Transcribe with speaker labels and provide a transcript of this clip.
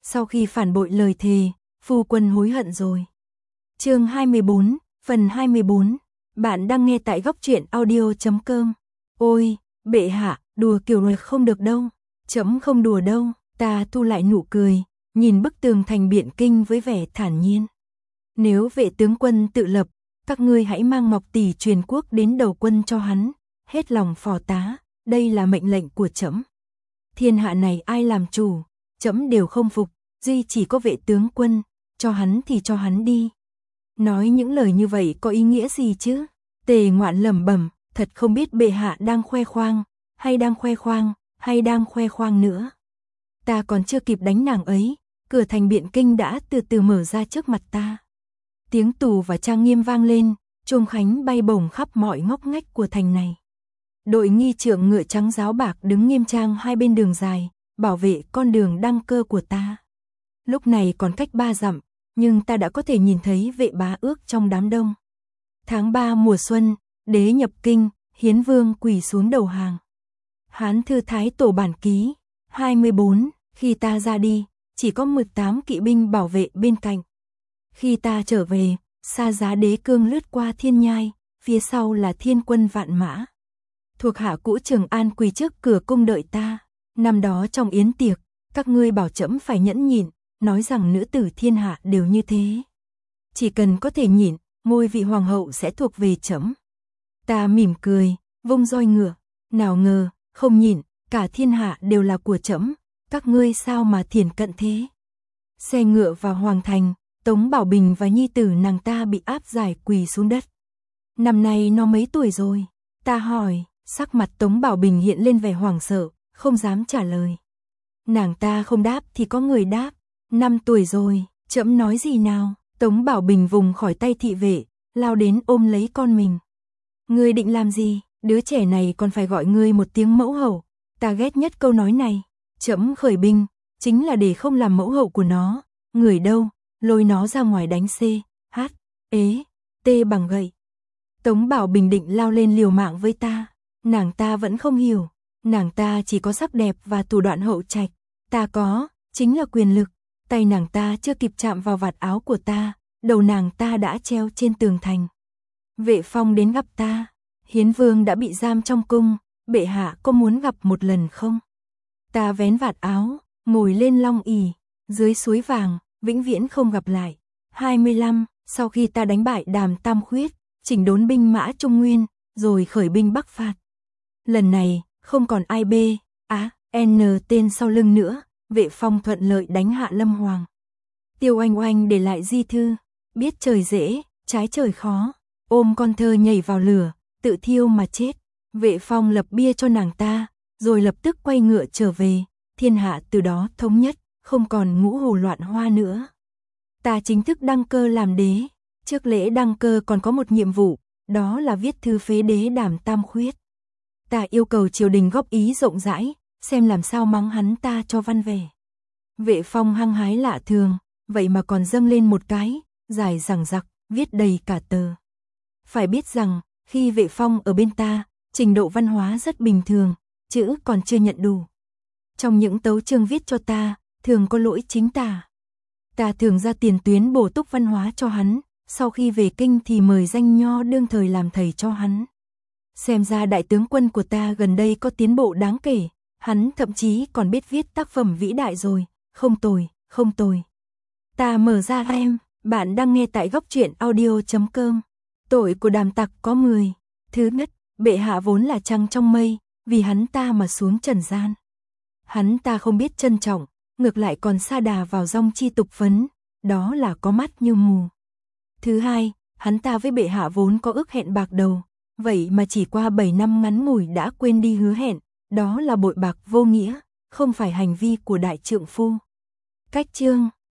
Speaker 1: Sau khi phản bội lời thề, phu quân hối hận rồi. Chương 24, phần 24. Bạn đang nghe tại góc truyện audio.com. Ôi, bệ hạ, đùa kiểu này không được đâu. Trẫm không đùa đâu. Ta thu lại nụ cười, nhìn bức tường thành Biện Kinh với vẻ thản nhiên. Nếu vệ tướng quân tự lập, các ngươi hãy mang Ngọc Tỷ truyền quốc đến đầu quân cho hắn, hết lòng phò tá, đây là mệnh lệnh của trẫm. Thiên hạ này ai làm chủ, trẫm đều không phục, duy chỉ có vệ tướng quân, cho hắn thì cho hắn đi. Nói những lời như vậy có ý nghĩa gì chứ? Tề Ngoạn lẩm bẩm, thật không biết bệ hạ đang khoe khoang, hay đang khoe khoang nữa. Ta còn chưa kịp đánh nàng ấy, cửa thành Biện Kinh đã từ từ mở ra trước mặt ta. Tiếng tù và trang nghiêm vang lên, chuông khánh bay bổng khắp mọi ngóc ngách của thành này. Đội nghi trượng ngựa trắng giáo bạc đứng nghiêm trang hai bên đường dài, bảo vệ con đường đăng cơ của ta. Lúc này còn cách 3 dặm, nhưng ta đã có thể nhìn thấy vệ bá ước trong đám đông. Tháng 3 mùa xuân, đế nhập kinh, Hiến Vương quỳ xuống đầu hàng. Hán thư thái tổ bản ký, 24, khi ta ra đi, chỉ có 18 kỵ binh bảo vệ bên cạnh. Khi ta trở về, xa giá đế cương lướt qua thiên nhai, phía sau là thiên quân vạn mã. Thuộc hạ cũ Trường An quỳ trước cửa cung đợi ta. Năm đó trong yến tiệc, các ngươi bảo trẫm phải nhẫn nhịn, nói rằng nữ tử thiên hạ đều như thế. Chỉ cần có thể nhịn, ngôi vị hoàng hậu sẽ thuộc về trẫm. Ta mỉm cười, vung roi ngựa, nào ngờ, không nhịn, cả thiên hạ đều là của trẫm, các ngươi sao mà thiển cận thế. Xe ngựa vào hoàng thành, Tống Bảo Bình và nhi tử nàng ta bị áp giải quỳ xuống đất. Năm nay nó mấy tuổi rồi? Ta hỏi, sắc mặt Tống Bảo Bình hiện lên vẻ hoảng sợ, không dám trả lời. Nàng ta không đáp thì có người đáp, 5 tuổi rồi, trẫm nói gì nào? Tống Bảo Bình vùng khỏi tay thị vệ, lao đến ôm lấy con mình. Ngươi định làm gì? Đứa trẻ này còn phải gọi ngươi một tiếng mẫu hậu. Ta ghét nhất câu nói này. Trẫm khởi binh, chính là để không làm mẫu hậu của nó. Người đâu, lôi nó ra ngoài đánh C, H, ế, T bằng gậy. Tống Bảo Bình định lao lên liều mạng với ta. Nàng ta vẫn không hiểu. Nàng ta chỉ có sắc đẹp và thủ đoạn hậu trạch. Ta có, chính là quyền lực. Tay nàng ta chưa kịp chạm vào vạt áo của ta, đầu nàng ta đã treo trên tường thành. Vệ Phong đến gặp ta. Hiến Vương đã bị giam trong cung, bệ hạ có muốn gặp một lần không? Ta vén vạt áo, ngồi lên long ỷ, dưới suối vàng, vĩnh viễn không gặp lại. 25, sau khi ta đánh bại Đàm Tam Khuyết, chỉnh đốn binh mã Trung Nguyên, rồi khởi binh Bắc phạt. Lần này, không còn ai B, A, N tên sau lưng nữa, Vệ Phong thuận lợi đánh hạ Lâm Hoàng. Tiêu Oanh Oanh để lại di thư, biết trời dễ, trái trời khó, ôm con thơ nhảy vào lửa, tự thiêu mà chết. Vệ Phong lập bia cho nàng ta, rồi lập tức quay ngựa trở về, thiên hạ từ đó thống nhất, không còn ngũ hồ loạn hoa nữa. Ta chính thức đăng cơ làm đế, trước lễ đăng cơ còn có một nhiệm vụ, đó là viết thư phế đế Đàm Tam Khuyết. Ta yêu cầu triều đình góp ý rộng rãi, xem làm sao mắng hắn ta cho văn vẻ. Vệ Phong hăng hái lạ thường, vậy mà còn dâng lên một cái, dài dằng dặc, viết đầy cả tờ. Phải biết rằng, khi Vệ Phong ở bên ta, trình độ văn hóa rất bình thường, chữ còn chưa nhận đủ. Trong những tấu chương viết cho ta, thường có lỗi chính tả. Ta thường ra tiền tuyến bổ túc văn hóa cho hắn, sau khi về kinh thì mời danh nho đương thời làm thầy cho hắn. Xem ra đại tướng quân của ta gần đây có tiến bộ đáng kể, hắn thậm chí còn biết viết tác phẩm vĩ đại rồi, không tồi, không tồi. Ta mở ra em, bạn đang nghe tại góc truyện audio.com. Tội của Đàm tặc có 10. Thứ nhất, bệ hạ vốn là trăng trong mây, vì hắn ta mà xuống trần gian. Hắn ta không biết trân trọng, ngược lại còn sa đà vào dong chi tục phấn, đó là có mắt như mù. Thứ hai, hắn ta với bệ hạ vốn có ước hẹn bạc đầu, vậy mà chỉ qua 7 năm ngắn ngủi đã quên đi hứa hẹn, đó là bội bạc vô nghĩa, không phải hành vi của đại trượng phu. Cách chương